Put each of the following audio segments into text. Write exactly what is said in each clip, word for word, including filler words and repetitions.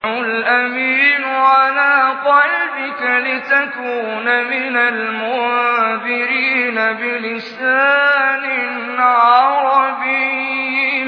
الأمين على قلبك لتكون من المنذرين بلسان عربي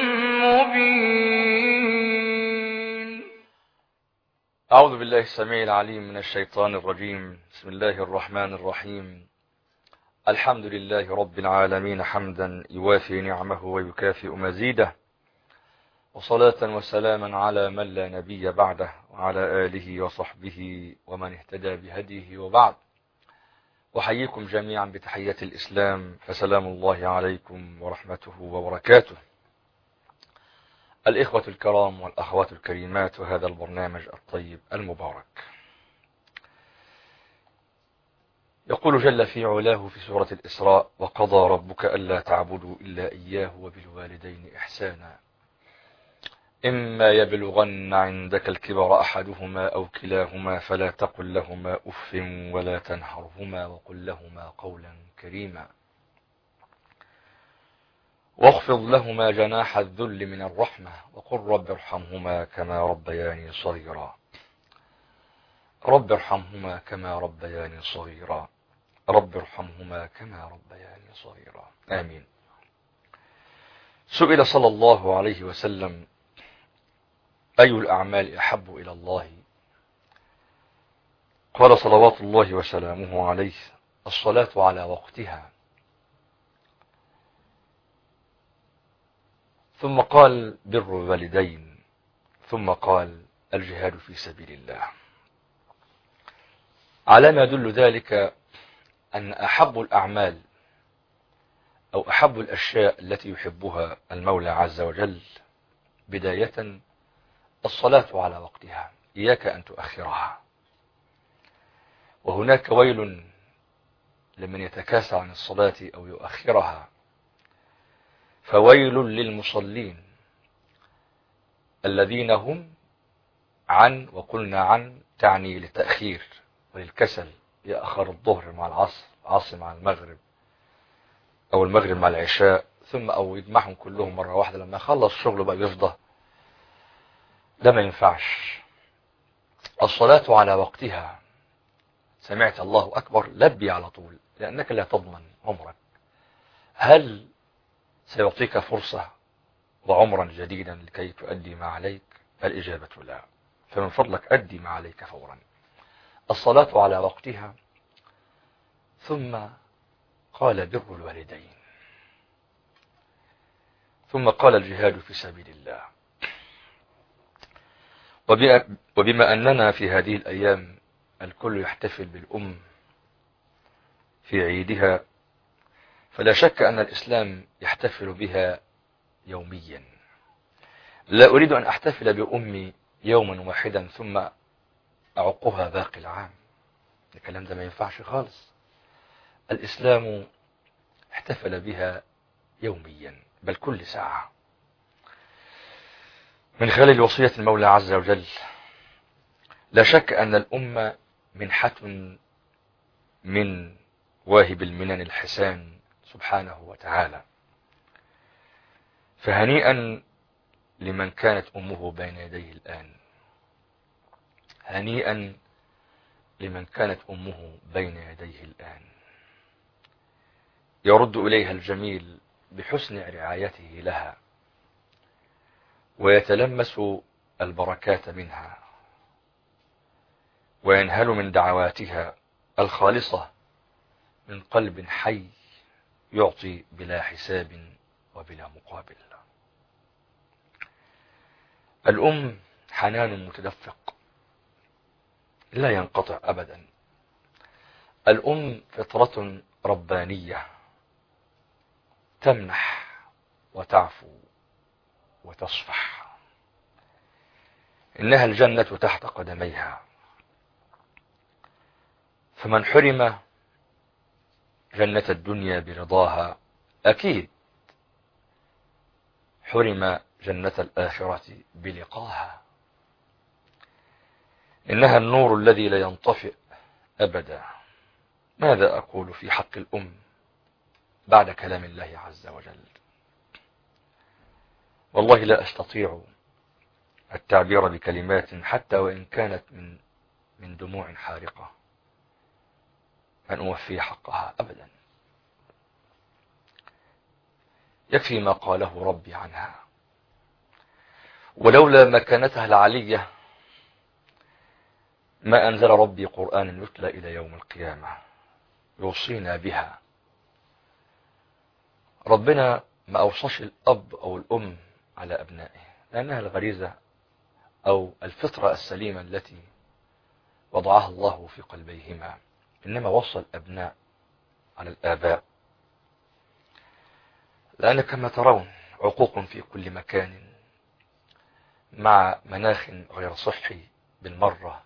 مبين. أعوذ بالله السميع العليم من الشيطان الرجيم. بسم الله الرحمن الرحيم. الحمد لله رب العالمين حمدا يوافي نعمه ويكافئ مزيده، وصلاة وسلاما على من لا نبي بعده وعلى آله وصحبه ومن اهتدى بهديه وبعد. وحييكم جميعا بتحية الإسلام، فسلام الله عليكم ورحمته وبركاته. الإخوة الكرام والأخوات الكريمات، وهذا البرنامج الطيب المبارك. يقول جل في علاه في سورة الإسراء: وقضى ربك ألا تعبدوا إلا إياه وبالوالدين إحسانا إما يبلغن عندك الكبر أحدهما أو كلاهما فلا تقل لهما أف ولا تنهرهما وقل لهما قولا كريما واخفض لهما جناح الذل من الرحمة وقل رب ارحمهما كما ربياني صغيرا رب ارحمهما كما ربياني صغيرا رب ارحمهما كما ربياني صغيرا آمين. سئل صلى الله عليه وسلم: أي الأعمال أحب إلى الله؟ قال صلوات الله وسلامه عليه: الصلاة على وقتها. ثم قال: بر الوالدين. ثم قال: الجهاد في سبيل الله. على ما يدل ذلك أن أحب الأعمال أو أحب الأشياء التي يحبها المولى عز وجل بداية الصلاة على وقتها، إياك أن تؤخرها. وهناك ويل لمن يتكاسل عن الصلاة أو يؤخرها، فويل للمصلين الذين هم عن، وقلنا عن تعني للتأخير وللكسل، يأخر الظهر مع العصر، العصر مع المغرب، أو المغرب مع العشاء، ثم أو يجمعهم كلهم مرة واحدة لما يخلص شغله بقى يفضى. ده ما ينفعش. الصلاة على وقتها. سمعت الله أكبر لبي على طول، لأنك لا تضمن عمرك. هل سيعطيك فرصة وعمرا جديدا لكي تؤدي ما عليك؟ الإجابة لا. فمن فضلك أدي ما عليك فورا. الصلاة على وقتها. ثم قال: بر الوالدين. ثم قال: الجهاد في سبيل الله. وبما أننا في هذه الأيام الكل يحتفل بالأم في عيدها، فلا شك أن الإسلام يحتفل بها يوميا. لا أريد أن أحتفل بأمي يوما واحدا ثم أعقها باقي العام. الكلام ده ما ينفعش خالص. الإسلام احتفل بها يوميا، بل كل ساعة، من خلال وصية المولى عز وجل. لا شك أن الأمة منحة من واهب المنن الحسان سبحانه وتعالى. فهنيئا لمن كانت أمه بين يديه الآن، هنيئا لمن كانت أمه بين يديه الآن، يرد إليها الجميل بحسن رعايته لها، ويتلمس البركات منها، وينهل من دعواتها الخالصة من قلب حي يعطي بلا حساب وبلا مقابل. الأم حنان متدفق لا ينقطع أبدا. الأم فطرة ربانية تمنح وتعفو وتصفح. إنها الجنة تحت قدميها. فمن حرم جنة الدنيا برضاها أكيد حرم جنة الآخرة بلقاها. إنها النور الذي لا ينطفئ أبدا. ماذا أقول في حق الأم بعد كلام الله عز وجل؟ والله لا أستطيع التعبير بكلمات حتى وإن كانت من من دموع حارقة أن أوفي حقها أبدا. يكفي ما قاله ربي عنها، ولولا مكانتها العلية ما أنزل ربي قرآن يتلى إلى يوم القيامة يوصينا بها. ربنا ما أوصاش الأب أو الأم على أبنائه لأنها الغريزة أو الفطرة السليمة التي وضعها الله في قلبيهما، إنما وصى الأبناء على الآباء، لأن كما ترون عقوق في كل مكان مع مناخ غير صحي بالمرة.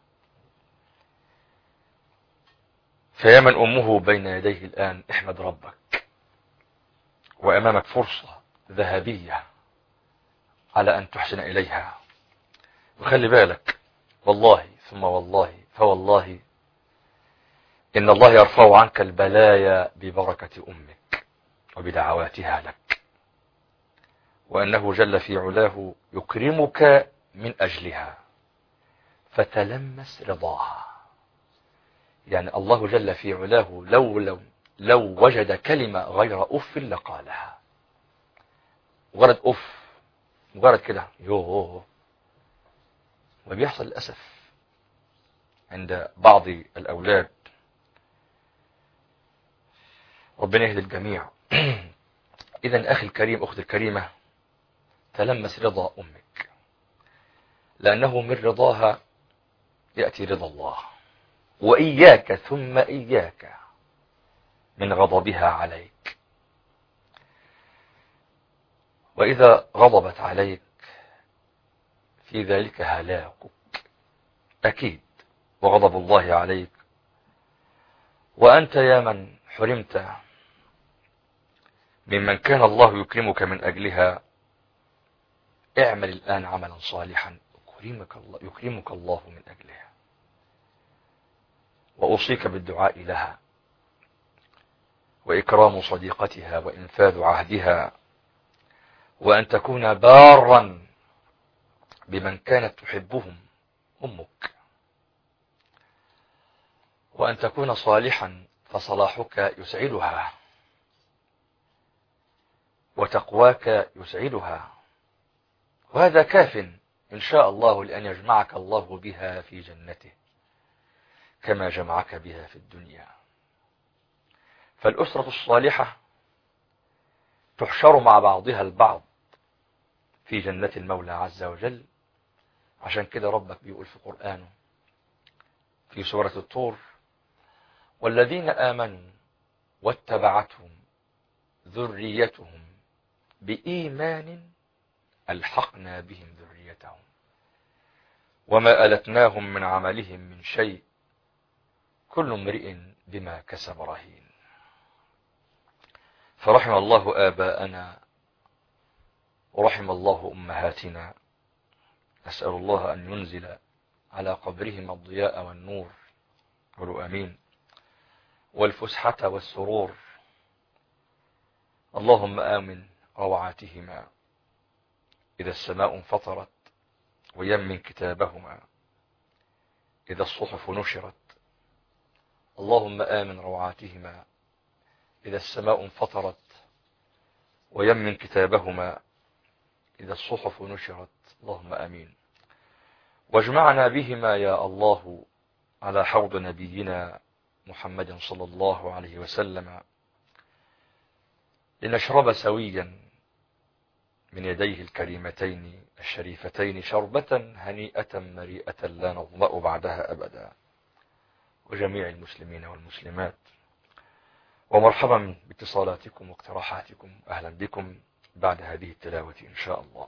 فيا من أمه بين يديه الآن احمد ربك، وأمامك فرصة ذهبية على أن تحسن إليها. وخلي بالك والله ثم والله فوالله إن الله يرفع عنك البلايا ببركة أمك وبدعواتها لك، وأنه جل في علاه يكرمك من أجلها، فتلمس رضاها. يعني الله جل في علاه لو, لو, لو وجد كلمة غير أف لقالها. مجرد أف، مجرد كده يوه. وبيحصل للأسف عند بعض الأولاد. ربنا يهدي الجميع. إذا أخي الكريم أختي الكريمة، تلمس رضا أمك، لأنه من رضاها يأتي رضا الله. وإياك ثم إياك من غضبها عليك. وإذا غضبت عليك في ذلك هلاكك أكيد، وغضب الله عليك. وأنت يا من حرمت ممن كان الله يكرمك من أجلها، اعمل الآن عملا صالحا يكرمك الله, يكرمك الله من أجلها. وأوصيك بالدعاء لها وإكرام صديقتها وإنفاذ عهدها، وأن تكون بارا بمن كانت تحبهم أمك، وأن تكون صالحا فصلاحك يسعدها وتقواك يسعدها. وهذا كاف إن شاء الله لأن يجمعك الله بها في جنته كما جمعك بها في الدنيا. فالأسرة الصالحة تحشر مع بعضها البعض في جنة المولى عز وجل. عشان كده ربك بيقول في قرآنه في سورة الطور: والذين آمنوا واتبعتهم ذريتهم بإيمان ألحقنا بهم ذريتهم وما ألتناهم من عملهم من شيء كل امرئ بما كسب رهين. فرحم الله آباءنا ورحم الله أمهاتنا. أسأل الله أن ينزل على قبرهم الضياء والنور، قولوا آمين، والفسحة والسرور. اللهم آمن روعاتهما إذا السماء انفطرت، ويمن كتابهما إذا الصحف نشرت. اللهم آمن روعاتهما إذا السماء انفطرت، ويمن كتابهما إذا الصحف نشرت. اللهم آمين. واجمعنا بهما يا الله على حوض نبينا محمد صلى الله عليه وسلم لنشرب سويا من يديه الكريمتين الشريفتين شربة هنيئة مريئة لا نظمأ بعدها أبدا. وجميع المسلمين والمسلمات. ومرحبا باتصالاتكم واقتراحاتكم. أهلا بكم بعد هذه التلاوة إن شاء الله.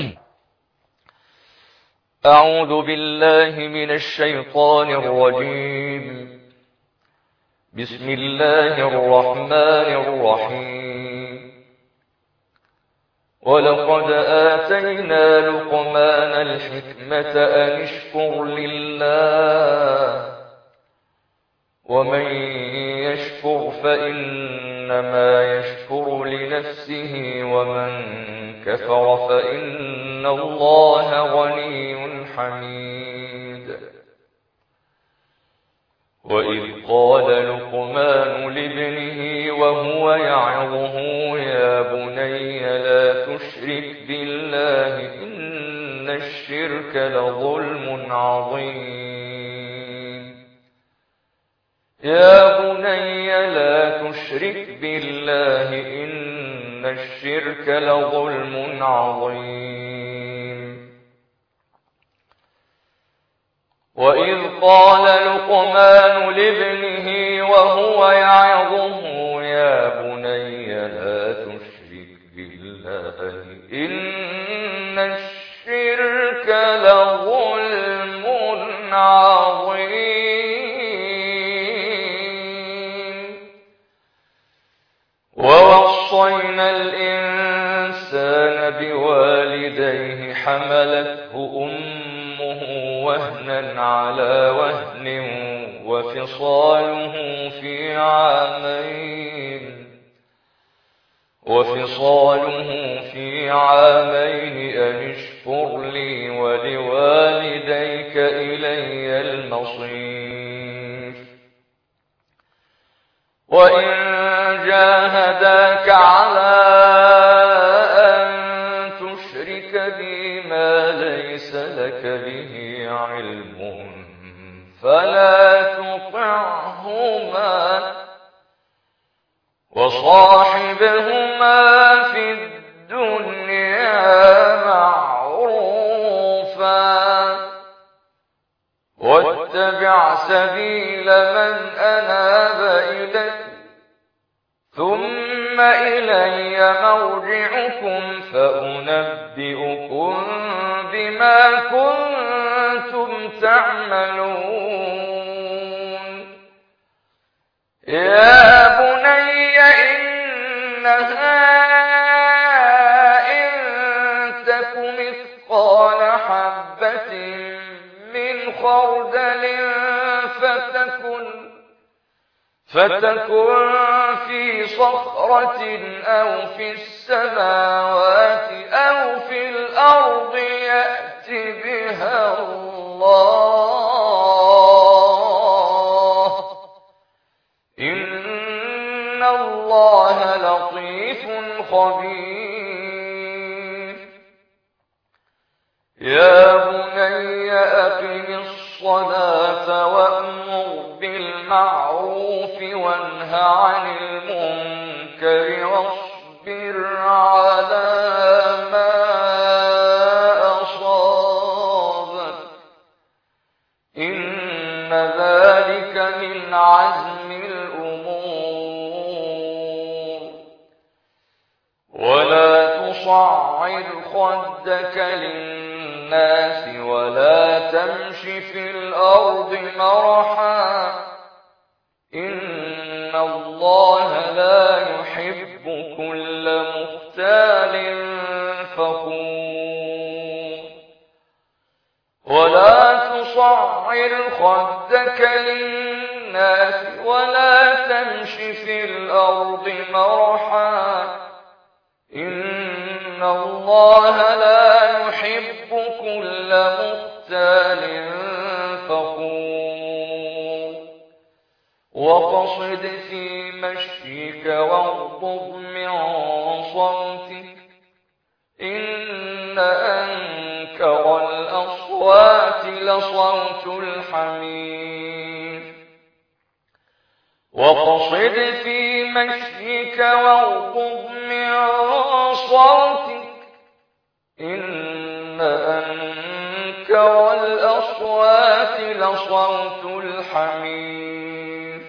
أعوذ بالله من الشيطان الرجيم. بسم الله الرحمن الرحيم. ولقد آتينا لقمان الحكمة أن اشكر لله ومن يشكر فإن فإنما يشكر لنفسه ومن كفر فإن الله غني حميد. وإذ قال لقمان لابنه وهو يعظه يا بني لا تشرك بالله إن الشرك لظلم عظيم. يا بني لا تشرك بالله إن الشرك لظلم عظيم. وإذ قال لقمان لابنه وهو يعظه يا بني لا تشرك بالله إن الشرك لظلم عظيم. ووصينا الإنسان بوالديه حملته أمه وهنا على وهن وفصاله في عامين وفصاله في عامين أن اشكر لي ولوالديك إلي المصير. وإن جاهداك على أن تشرك بي ما ليس لك به علم فلا تطعهما وصاحبهما في الدنيا معروفا واتبع سبيل من أناب إلي ثم إلي مرجعكم فأنبئكم بما كنتم تعملون. يا بني إنها إن تك مثقال حبة من خردل فتكن فتكن في صخرة أو في السماوات أو في الأرض يأت بها الله إن الله لطيف خبير. يا بني أقم الصلاة وأمر بالمعروف وانه عن المنكر واصبر على ما أصابك إن ذلك من عزم الأمور. ولا تصعر خدك للناس ولا تمش في الأرض مرحا إن الله لا يحب كل مختال فخور. ولا تصعر خدك للناس ولا تمش في الأرض مرحا إن الله لا يحب كل مختال فخور. وقصد في مشيك واغضض من صوتك إن أنكر الأصوات لصوت الحمير. وقصد في مشيك واغضض من صوتك إن أنكر الأصوات لصوت الحمير.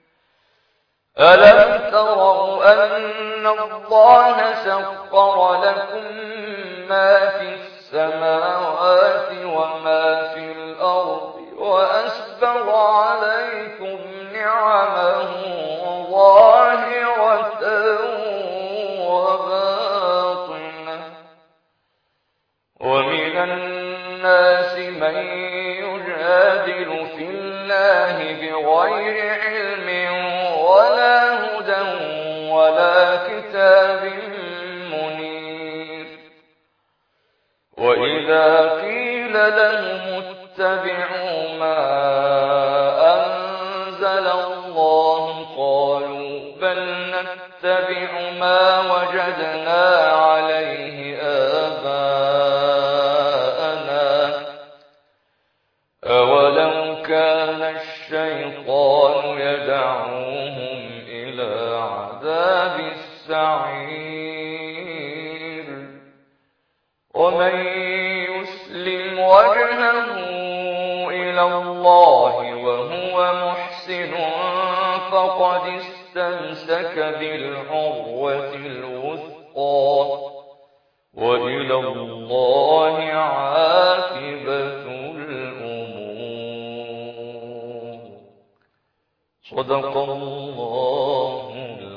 ألم تروا أن الله سخر لكم ما في السماوات وما في الأرض وأسبغ عليكم نعمه ظاهرة وباطنة ومن الناس من يجادل في الله بغير علم ولا هدى على كتاب منير. وإذا قيل لهم اتبعوا ما أنزل الله قالوا بل نتبع ما وجدنا عليه آباءنا أولو كان الشيطان يدعوهم إلى عذاب السعير. ومن يسلم وجهه إلى الله وهو محسن فقد استمسك بالعروة الوثقى وإلى الله عاقبة الأمور. صدق الله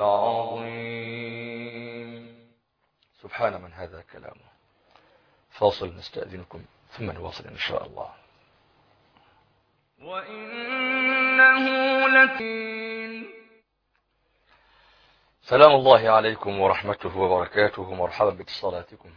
العظيم. سبحان من هذا كلامه. فاصل نستأذنكم ثم نواصل إن شاء الله. وإنه لكين. سلام الله عليكم ورحمته وبركاته. مرحبا باتصالاتكم.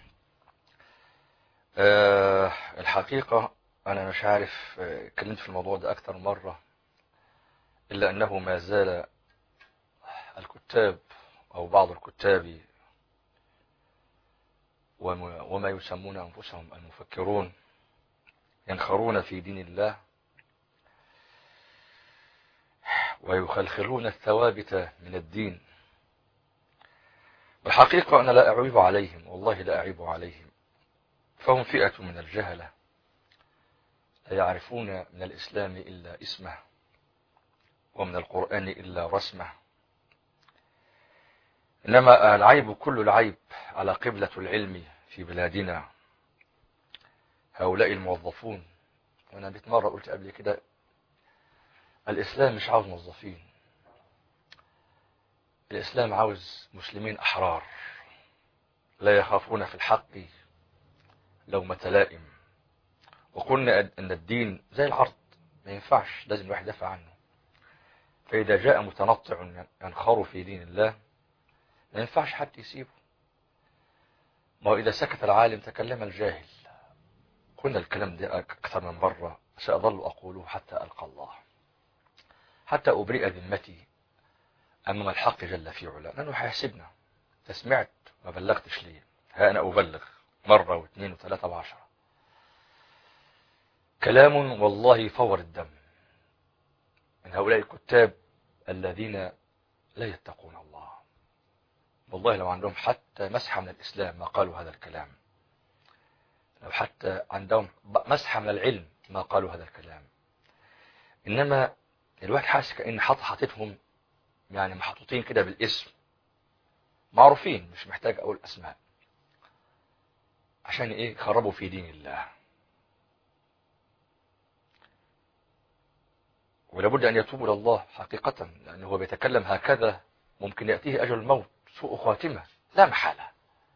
أه الحقيقة أنا مش عارف، اتكلمت في الموضوع ده أكثر مرة، إلا أنه ما زال الكتاب أو بعض الكتاب وما يسمون أنفسهم المفكرون ينخرون في دين الله ويخلخلون الثوابت من الدين. والحقيقة أنا لا أعيب عليهم، والله لا أعيب عليهم، فهم فئة من الجهلة لا يعرفون من الإسلام إلا اسمه ومن القرآن إلا رسمه. إنما العيب كل العيب على قبلة العلم في بلادنا، هؤلاء الموظفون. وأنا بيت مرة قلت قبل كده الإسلام مش عاوز موظفين، الإسلام عاوز مسلمين أحرار لا يخافون في الحق لومة لائم. وقلنا أن الدين زي العرض ما ينفعش، لازم الواحد يدافع عنه. فإذا جاء متنطع ينخر في دين الله ما ينفعش حد يسيبه. ما هو إذا سكت العالم تكلم الجاهل. قلنا الكلام ده أكثر من مرة، سأظل أقوله حتى ألقى الله، حتى أبرئ ذمتي أمام الحق جل في علا، لأنه هيحسبنا. تسمعت ما بلغتش ليه؟ ها أنا أبلغ مرة واثنين وثلاثة وعشرة. كلام والله فور الدم من هؤلاء الكتاب الذين لا يتقون الله. والله لو عندهم حتى مسحة من الإسلام ما قالوا هذا الكلام، لو حتى عندهم مسحة من العلم ما قالوا هذا الكلام. إنما الواحد حاسس كأن حط حاطتهم يعني محطوطين كده بالاسم، معروفين، مش محتاج أقول أسماء، عشان إيه؟ خربوا في دين الله. ولابد أن يتوبوا إلى الله حقيقة، لأنه هو بيتكلم هكذا ممكن يأتيه أجل الموت، سوء خاتمة لا محالة.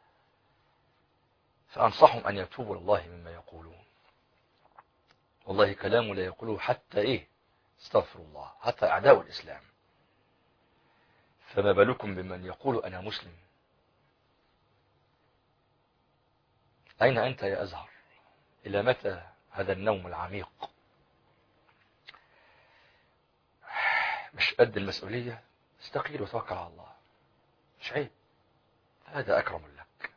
فأنصحهم أن يتوبوا إلى الله مما يقولون. والله كلام لا يقوله حتى إيه؟ استغفر الله، حتى أعداء الإسلام. فما بالكم بمن يقول أنا مسلم؟ أين أنت يا أزهر؟ إلى متى هذا النوم العميق؟ مش قد المسؤولية؟ استقيل وتوكل على الله، مش عيب، هذا أكرم لك.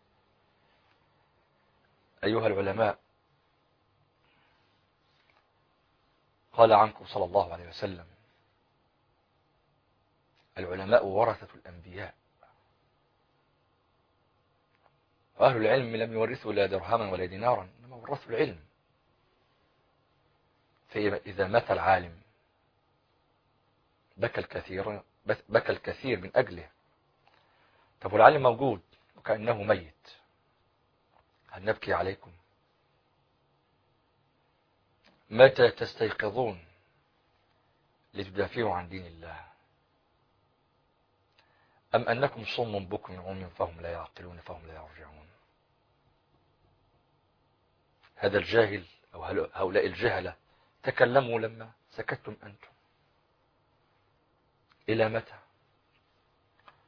أيها العلماء، قال عنكم صلى الله عليه وسلم العلماء ورثة الأنبياء، وأهل العلم لم يورثوا لا درهما ولا دينارا، إنما ورثوا العلم. فإذا مات العالم بكى الكثير بكى الكثير من أجله. طب والعالم موجود وكأنه ميت، هل نبكي عليكم؟ متى تستيقظون لتدافعوا عن دين الله؟ أم أنكم صم بكم عمي فهم لا يعقلون فهم لا يرجعون؟ هذا الجاهل أو هؤلاء الجهلة تكلموا لما سكتتم أنتم. إلى متى؟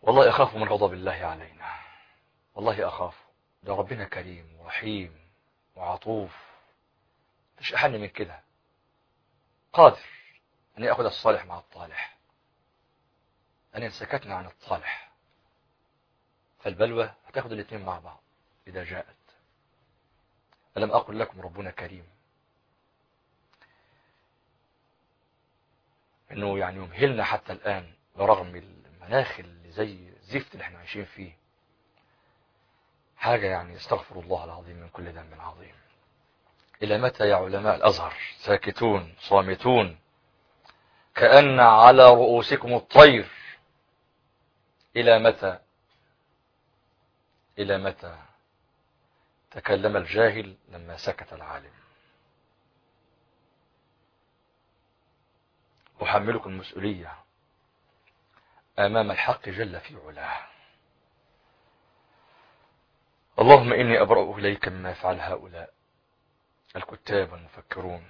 والله أخاف من غضب الله علينا، والله أخاف. ده ربنا كريم ورحيم وعطوف، مش أحن من كده، قادر أن يأخذ الصالح مع الطالح، أن إن سكتنا عن الطالح فالبلوى هتاخد الاثنين مع بعض إذا جاءت. ألم أقل لكم ربنا كريم؟ إنه يعني يمهلنا حتى الآن برغم المناخ اللي زي الزفت اللي احنا عايشين فيه. حاجة يعني استغفر الله العظيم من كل ذنب عظيم. إلى متى يا علماء الأزهر ساكتون صامتون كأن على رؤوسكم الطير؟ إلى متى؟ إلى متى؟ تكلم الجاهل لما سكت العالم. أحملكم المسؤولية أمام الحق جل في علاه. اللهم إني أبرأ إليك مما يفعل هؤلاء الكتاب والمفكرون.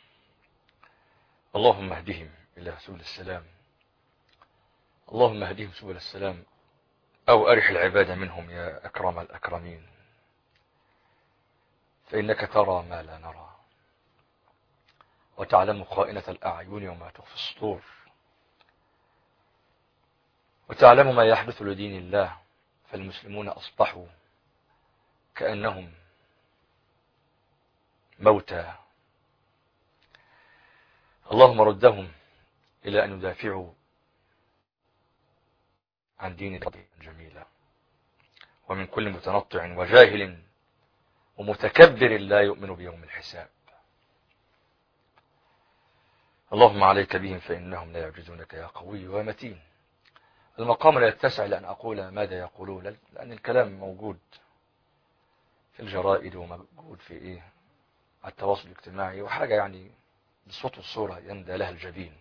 اللهم اهدهم إلى سبل السلام، اللهم اهدهم سبل السلام، أو أرح العباد منهم يا أكرم الأكرمين، فإنك ترى ما لا نرى وتعلم خائنة الأعين وما تخفي الصدور، وتعلم ما يحدث لدين الله. فالمسلمون أصبحوا كأنهم موتى. اللهم ردهم إلى أن يدافعوا عن دين جميلة، ومن كل متنطع وجاهل ومتكبر لا يؤمن بيوم الحساب. اللهم عليك بهم فإنهم لا يعجزونك يا قوي ومتين. المقام لا يتسع لأن أقول ماذا يقولون، لأن الكلام موجود في الجرائد وموجود في إيه التواصل الاجتماعي، وحاجة يعني بالصوت والصورة يندى لها الجبين.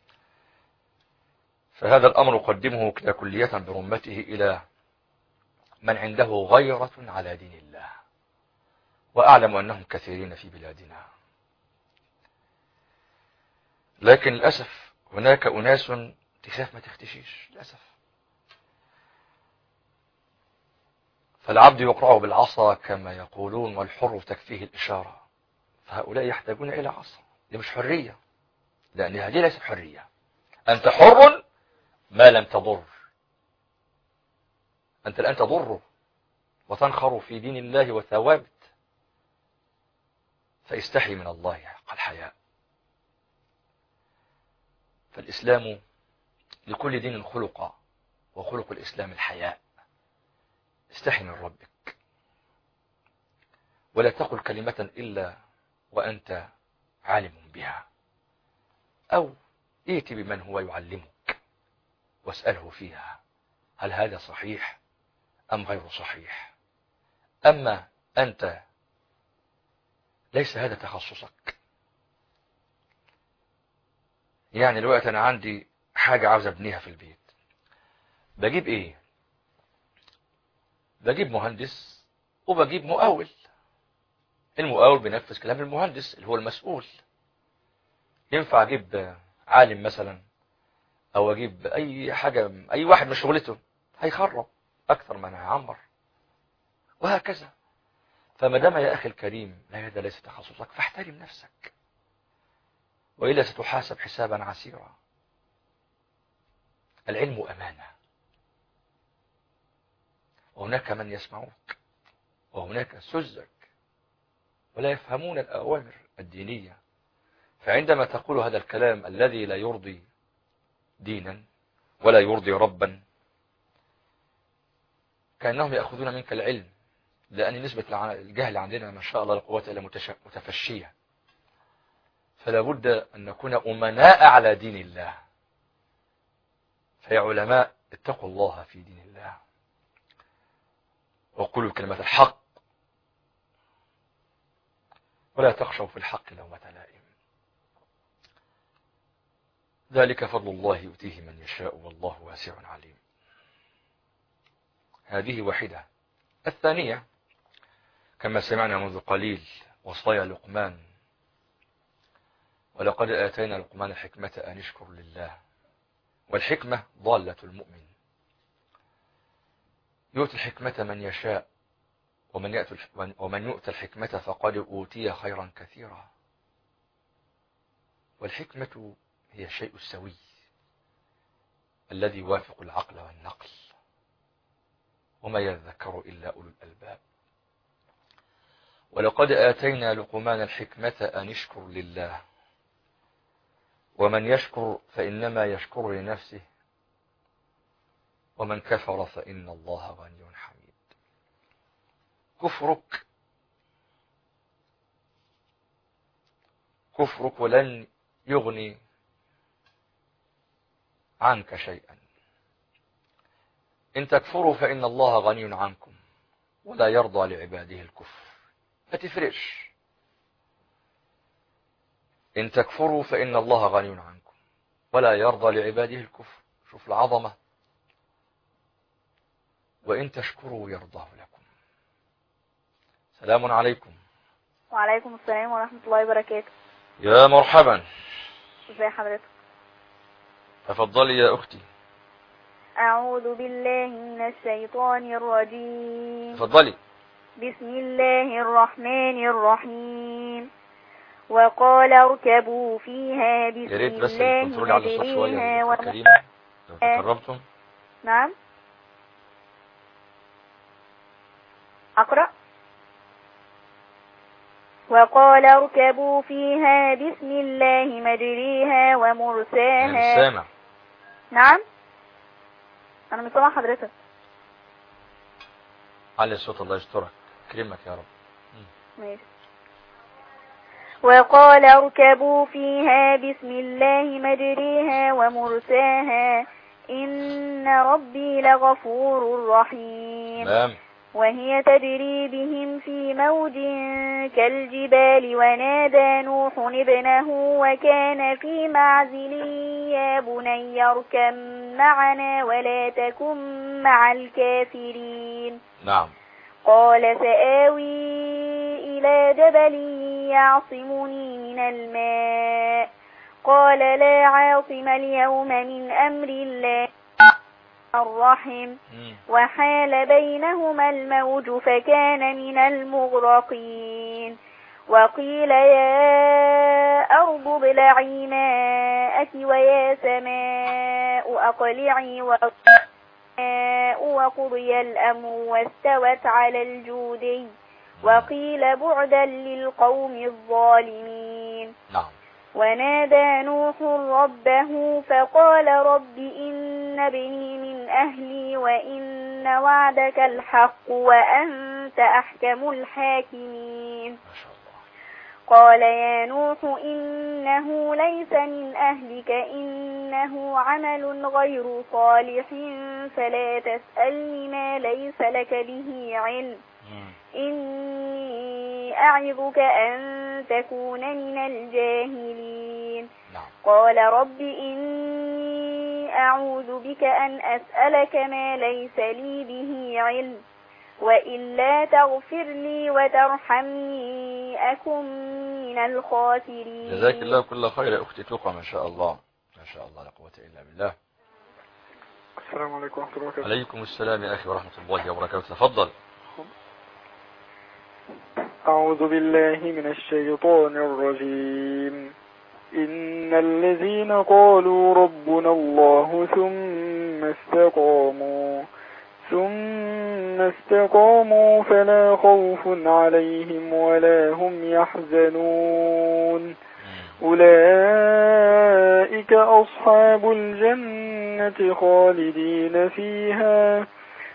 فهذا الأمر أقدمه كلية برمته إلى من عنده غيرة على دين الله، وأعلم أنهم كثيرين في بلادنا. لكن للأسف هناك أناس تخاف ما تختشيش للأسف، فالعبد يقرأ بالعصا كما يقولون، والحر تكفيه الإشارة. فهؤلاء يحتاجون إلى عصا. دي مش حرية، لأن هذه ليست حرية. أنت حر ما لم تضر، أنت الآن تضر وتنخر في دين الله وثوابت، فاستحي من الله حق الحياء. فالإسلام لكل دين خلق، وخلق الإسلام الحياء. استحي من ربك، ولا تقل كلمة إلا وأنت عالم بها، أو ائت بمن هو يعلمك واسأله فيها هل هذا صحيح أم غير صحيح. أما أنت ليس هذا تخصصك. يعني الوقت أنا عندي حاجة عاوز أبنيها في البيت، بجيب إيه؟ بجيب مهندس وبجيب مقاول. المقاول بينفذ كلام المهندس اللي هو المسؤول. ينفع أجيب عالم مثلا، أو أجيب أي حاجة، أي واحد من شغلته هيخرب أكثر من هيعمر، وهكذا. فما دام يا أخي الكريم لا، هذا ليس تخصصك، فاحترم نفسك، وإلا ستحاسب حسابا عسيرا. العلم أمانة، وهناك من يسمعوك وهناك سذج ولا يفهمون الأوامر الدينية. فعندما تقول هذا الكلام الذي لا يرضي دينا ولا يرضي ربا، كأنهم يأخذون منك العلم، لأن نسبة الجهل عندنا ما شاء الله لا قوة إلا متفشية. فلا بد أن نكون أمناء على دين الله. فيا علماء اتقوا الله في دين الله، وقولوا كلمة الحق، ولا تخشوا في الحق لومة لائم. ذلك فضل الله يؤتيه من يشاء والله واسع عليم. هذه واحدة. الثانية كما سمعنا منذ قليل وصايا لقمان: ولقد آتينا لقمان الحكمة أن اشكر لله. والحكمة ضالة المؤمن. يؤتي الحكمة من يشاء ومن يأتي ومن يؤتى الحكمة فقد أوتي خيرا كثيرا. والحكمة هي الشيء السوي الذي يوافق العقل والنقل، وما يذكر إلا أولو الألباب. ولقد آتينا لقمان الحكمة أن اشكر لله، ومن يشكر فإنما يشكر لنفسه، ومن كفر فإن الله غني حميد. كفرك كفرك ولن يغني عنك شيئا. إن تكفروا فإن الله غني عنكم ولا يرضى لعباده الكفر. ما تفرقش. إن تكفروا فإن الله غني عنكم ولا يرضى لعباده الكفر. شوف العظمة. وإن تشكروا يرضاه لكم. سلام عليكم. وعليكم السلام ورحمة الله وبركاته. يا مرحبا. ازي حضرتك؟ تفضلي يا أختي. أعوذ بالله من الشيطان الرجيم. تفضلي. بسم الله الرحمن الرحيم. وقال اركبوا فيها بسم يا ريت بس الله الكنترول على الصوت شوية مجريها يا و... كريمة لو تقربتم. نعم أقرأ. وقال اركبوا فيها بسم الله مجريها ومرساها. أنا مش سامع. نعم أنا مش سامع حضرتك. علي الصوت الله يسترك. كريمك يا رب. ماشي. وقال اركبوا فيها بسم الله مجريها ومرساها إن ربي لغفور رحيم. نعم. وهي تجري بهم في موج كالجبال ونادى نوح ابنه وكان في معزل يا بني اركب معنا ولا تكن مع الكافرين. نعم. قال سآوي إلى جبل يعصمني من الماء قال لا عاصم اليوم من أمر الله الرحيم. وحال بينهما الموج فكان من المغرقين. وقيل يا أرض ابلعي ماءك ويا سماء أقلعي وقضي الأمر واستوت على الجودي. وقيل بعدا للقوم الظالمين. نعم. ونادى نوح ربه فقال رب إن ابني من أهلي وإن وعدك الحق وأنت أحكم الحاكمين. ما شاء الله. قال يا نوح إنه ليس من أهلك إنه عمل غير صالح فلا تسألني ما ليس لك به علم إني أعظك أن تكون من الجاهلين. نعم. قال رب إني أعوذ بك أن أسألك ما ليس لي به علم وإلا تغفر لي وترحمني أكن من الخاسرين. جزاك الله كل خير يا أختي تقى. ما شاء الله ما شاء الله لا قوة إلا بالله. السلام عليكم ورحمة الله وبركاته. عليكم السلام يا أخي ورحمة الله وبركاته. تفضل. أعوذ بالله من الشيطان الرجيم. إن الذين قالوا ربنا الله ثم استقاموا ثم استقاموا فلا خوف عليهم ولا هم يحزنون أولئك أصحاب الجنة خالدين فيها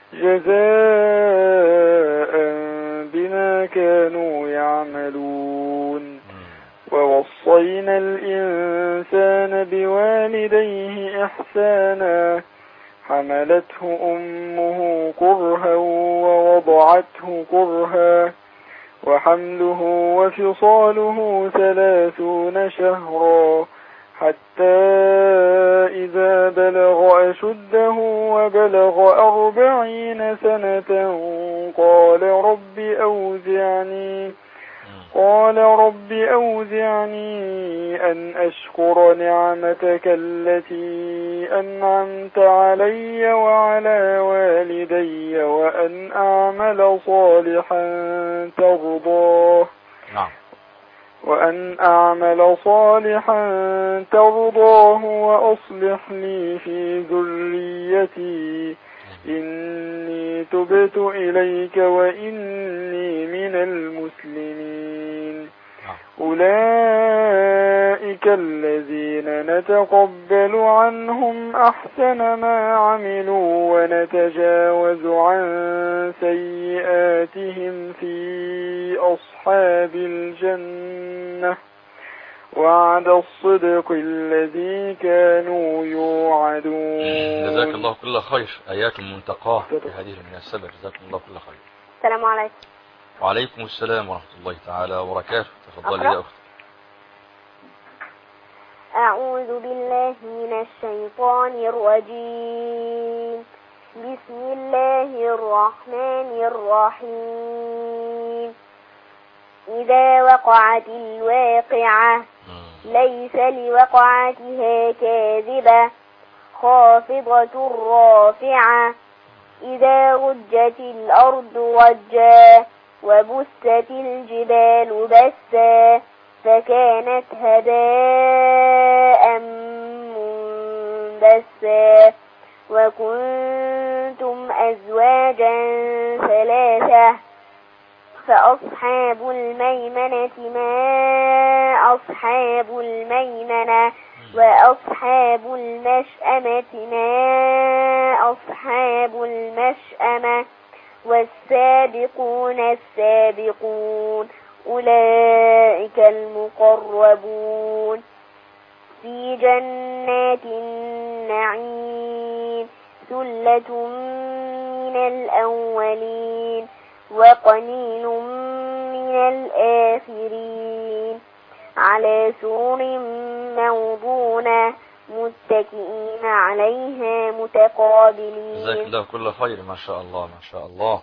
جزاء بما كانوا يعملون. ووصينا الإنسان بوالديه إحسانا حملته أمه كرها ووضعته كرها وحمله وفصاله ثلاثون شهرا حتى إذا بلغ أشده وبلغ أربعين سنة قال رب أوزعني قال رب أوزعني أن أشكر نعمتك التي أنعمت علي وعلى والدي وأن أعمل صالحا ترضاه نعم وأن أعمل صالحا ترضاه وأصلح لي في ذريتي إني تبت إليك وإني من المسلمين. أولئك الذين نتقبل عنهم أحسن ما عملوا ونتجاوز عن سيئاتهم في أصحاب الجنة وعد الصدق الذي كانوا يوعدون. جزاك الله كل خير. آيات منتقاه في هذه المناسبة. جزاكم الله كل خير. السلام عليكم. وعليكم السلام ورحمة الله تعالى وبركاته. تفضلي يا أختي. أعوذ بالله من الشيطان الرجيم. بسم الله الرحمن الرحيم. إذا وقعت الواقعة ليس لوقعتها كاذبة خافضة رافعة إذا رجت الأرض رجا وبست الجبال بسا فكانت هباء منبثا وكنتم أزواجا ثلاثة فأصحاب الميمنة ما أصحاب الميمنة وأصحاب المشأمة ما أصحاب المشأمة والسابقون السابقون أولئك المقربون في جنات النعيم ثلة من الأولين وقليل من الآخرين على سرر موضونة متكئين عليها متقابلين. جزاك الله كل خير. ما شاء الله ما شاء الله.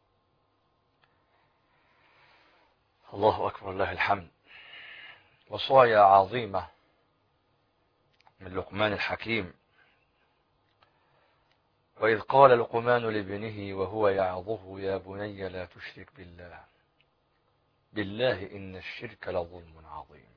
الله أكبر الله الحمد. وصايا عظيمة من لقمان الحكيم. وإذ قال لقمان لابنه وهو يعظه يا بني لا تشرك بالله بالله إن الشرك لظلم عظيم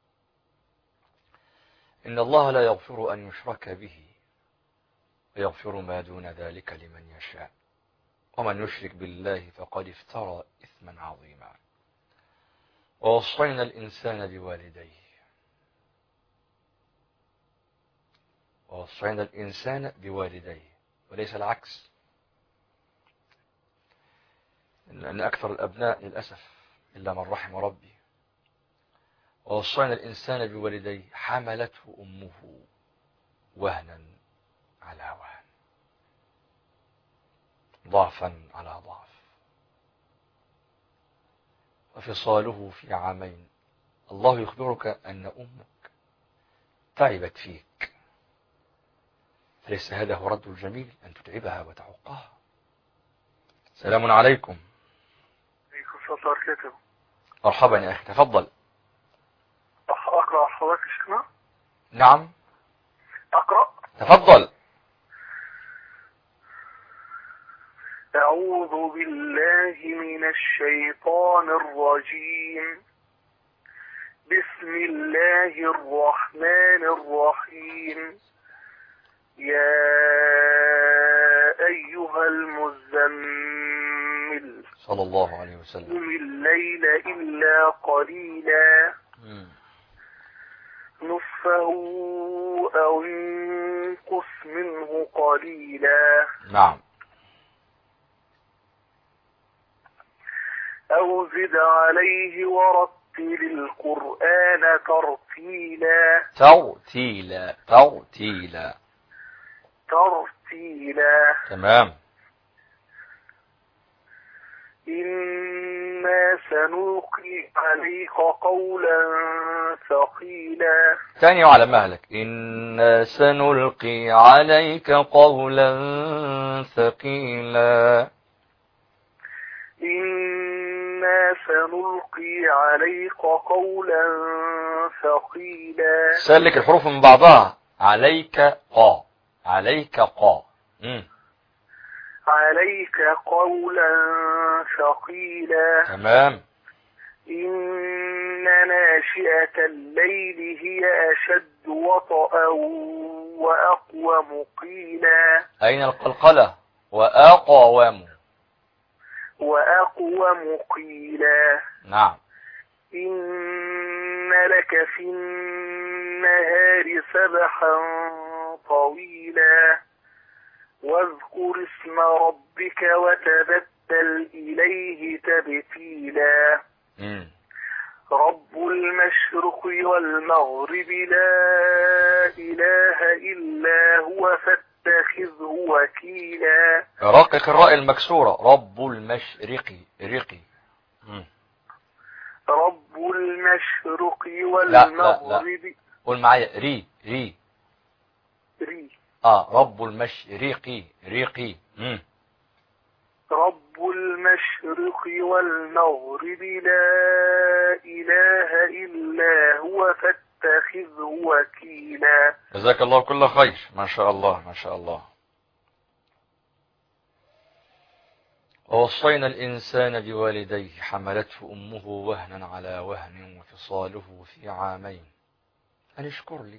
إن الله لا يغفر أن يشرك به ويغفر ما دون ذلك لمن يشاء ومن يشرك بالله فقد افترى إثما عظيما ووصينا الإنسان بوالديه ووصينا الإنسان بوالديه وليس العكس، لأن أكثر الأبناء للأسف إلا من رحم ربي. ووصينا الإنسان بوالديه حملته أمه وهنا على وهن ضعفا على ضعف وفصاله في عامين. الله يخبرك أن أمك تعبت فيك، فليس هذا هو رد الجميل أن تتعبها وتعوقها. سلام عليكم. عليكم السلام ورحمة. مرحبا يا أخي، تفضل. أقرأ حضرتك شيخنا؟ نعم أقرأ. تفضل. أعوذ بالله من الشيطان الرجيم. بسم الله الرحمن الرحيم. يا أيها المزمل صلى الله عليه وسلم قم الليل إلا قليلا نصفه أو انقص منه قليلا نعم أو زد عليه ورتل القرآن ترتيلا ترتيلا ترتيلا ترتيلا تمام. إنا سنلقي عليك قولا ثقيلا. ثاني وعلى مهلك. إنا سنلقي عليك قولا ثقيلا. إنا سنلقي عليك قولا ثقيلا. سلك الحروف من بعضها. عليك قا، عليك قا. مم. عليك قولا ثقيلا. تمام. إن ناشئة الليل هي أشد وطئا وأقوم قيلا. أين القلقلة؟ وأقوم. وأقوم قيلا. نعم. إن لك في النهار سبحا طويلا واذكر اسم ربك وتبتل إليه تبتيلا. مم. رب المشرق والمغرب لا إله إلا هو فاتخذه وكيلا. رقق الراء المكسورة. رب المشرق رقي. مم. رب المشرق والمغرب. لا لا لا. قول معايا. ري ري ري. اه رب المشرق رقي. مم. رب المشرق والمغرب لا إله إلا هو فاتخذه وكيلا. جزاك الله كل خير. ما شاء الله ما شاء الله. ووصينا الإنسان بوالديه حملته أمه وهنا على وهن وفصاله في عامين أن اشكر لي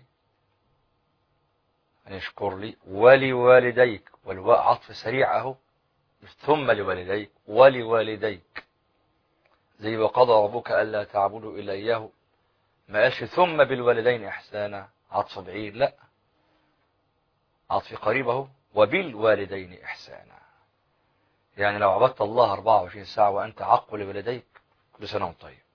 أن اشكر لي ولوالديك. والواء عطف سريع أهو، ثم لوالديك ولوالديك. زي وقضى ربك ألا تعبدوا إلا إياه، ما قالش ثم بالوالدين إحسانا عطف بعيد، لا، عطف قريب أهو. وبالوالدين إحسانا، يعني لو عبدت الله أربعة وعشرين ساعة وأنت عق لوالديك كل سنة وانت طيب،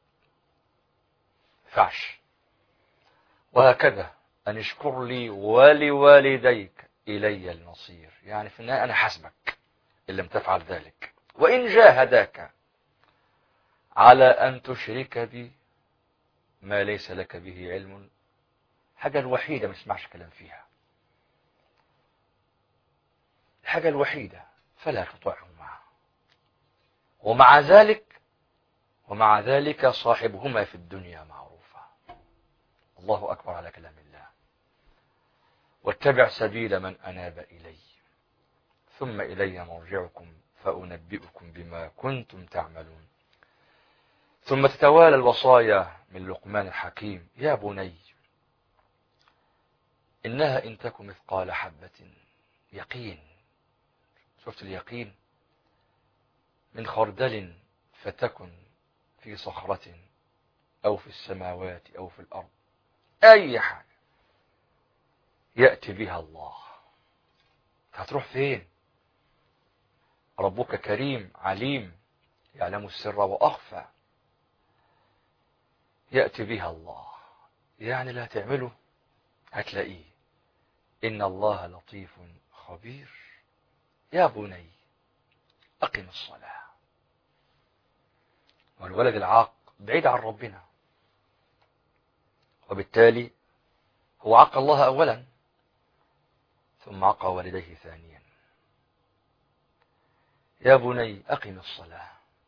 فعش. وهكذا أن اشكر لي ولوالديك إلي المصير، يعني في النهاية أنا حسبك إن لم تفعل ذلك. وإن جاهداك على أن تشرك بي ما ليس لك به علم، الحاجة الوحيدة ما تسمعش كلام فيها، الحاجة الوحيدة فلا تطعهما، ومع ذلك ومع ذلك صاحبهما في الدنيا معروفا. الله أكبر على كلام الله. واتبع سبيل من أناب إلي ثم إلي مرجعكم فأنبئكم بما كنتم تعملون. ثم تتوالى الوصايا من لقمان الحكيم. يا بني إنها إن تك مثقال حبة، يقين، شفت اليقين، من خردل فتكن في صخرة أو في السماوات أو في الأرض، أي حاجة يأتي بها الله. هتروح فين؟ ربك كريم عليم يعلم السر وأخفى، يأتي بها الله، يعني اللي هتعمله هتلاقيه. إن الله لطيف خبير. يا بني أقم الصلاة. والولد العاق بعيد عن ربنا، وبالتالي هو عق الله أولا ثم عق والديه ثانيا. يا بني أقم الصلاة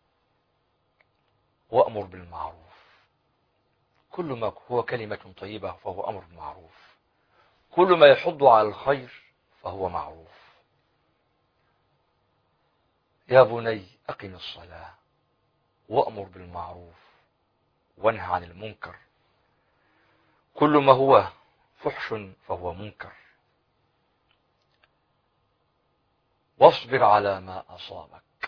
وأمر بالمعروف. كل ما هو كلمة طيبة فهو أمر بالمعروف، كل ما يحض على الخير فهو معروف. يا بني أقم الصلاة وأمر بالمعروف وانهى عن المنكر. كل ما هو فحش فهو منكر. واصبر على ما أصابك.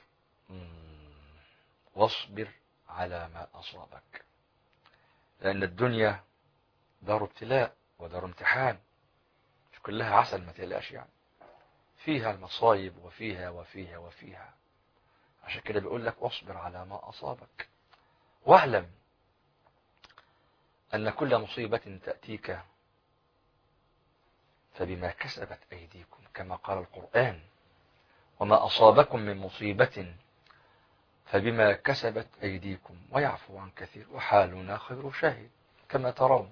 واصبر على ما أصابك، لأن الدنيا دار ابتلاء ودار امتحان، مش كلها عسل، ما تقلقش، يعني فيها المصايب وفيها وفيها وفيها. عشان كده بيقول لك واصبر على ما أصابك، واعلم أن كل مصيبة تأتيك فبما كسبت أيديكم، كما قال القرآن: وما أصابكم من مصيبة فبما كسبت أيديكم ويعفو عن كثير وحالنا خير شاهد كما ترون.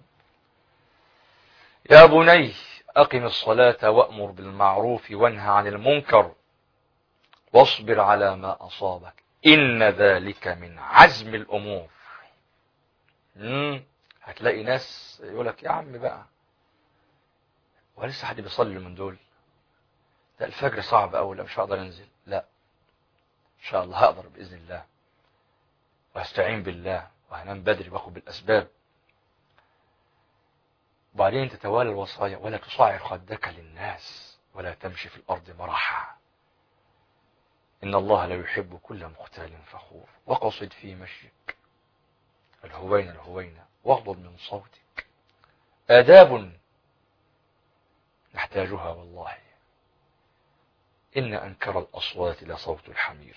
يا بني أقم الصلاة وأمر بالمعروف وانهى عن المنكر واصبر على ما أصابك إن ذلك من عزم الأمور. مم. هتلاقي ناس يقولك يا عم بقى ولسه حد بيصلي من دول؟ ده الفجر صعب أوي، لا مش هقدر أنزل. لا، إن شاء الله هقدر بإذن الله، وهستعين بالله، وهنام بدري واخد بالأسباب. وبعدين تتوالى الوصايا: ولا تصعر خدك للناس ولا تمشي في الأرض مرحا إن الله لا يحب كل مختال فخور وقصد في مشيك الهوين الهوين واغضض من صوتك. آداب نحتاجها والله. إن أنكر الأصوات لصوت الحمير.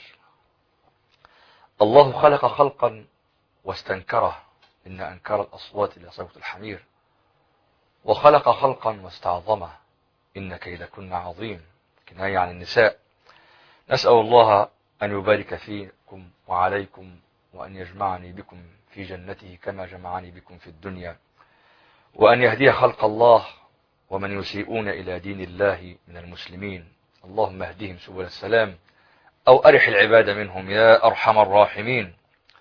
الله خلق خلقا واستنكره. إن أنكر الأصوات لصوت الحمير. وخلق خلقا واستعظمه. إن كيدكن عظيم. كناية عن النساء. نسأل الله أن يبارك فيكم وعليكم، وأن يجمعني بكم في جنته كما جمعني بكم في الدنيا، وأن يهدي خلق الله ومن يسيئون إلى دين الله من المسلمين. اللهم اهدهم سبل السلام أو أرح العباد منهم يا أرحم الراحمين.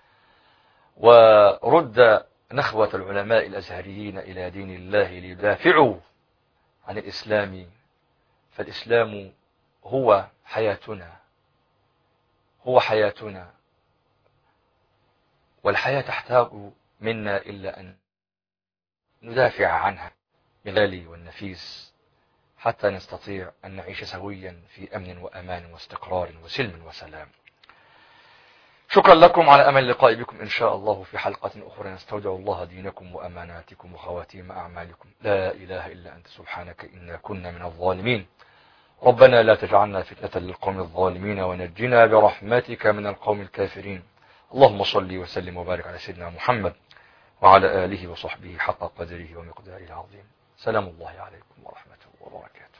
ورد نخوة العلماء الأزهريين إلى دين الله ليدافعوا عن الإسلام، فالإسلام هو حياتنا، هو حياتنا، والحياة تحتاج منا إلا أن ندافع عنها بالغالي والنفيس حتى نستطيع أن نعيش سويا في أمن وأمان واستقرار وسلم وسلام. شكرا لكم، على أمل اللقاء بكم إن شاء الله في حلقة أخرى. نستودع الله دينكم وأماناتكم وخواتيم أعمالكم. لا إله إلا أنت سبحانك إنا كنا من الظالمين. ربنا لا تجعلنا فتنة للقوم الظالمين ونجنا برحمتك من القوم الكافرين. اللهم صل وسلم وبارك على سيدنا محمد وعلى آله وصحبه حق قدره ومقداره العظيم. سلام الله عليكم ورحمته وبركاته.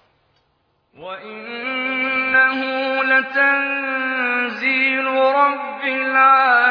وإنه لتنزيل رب العالمين.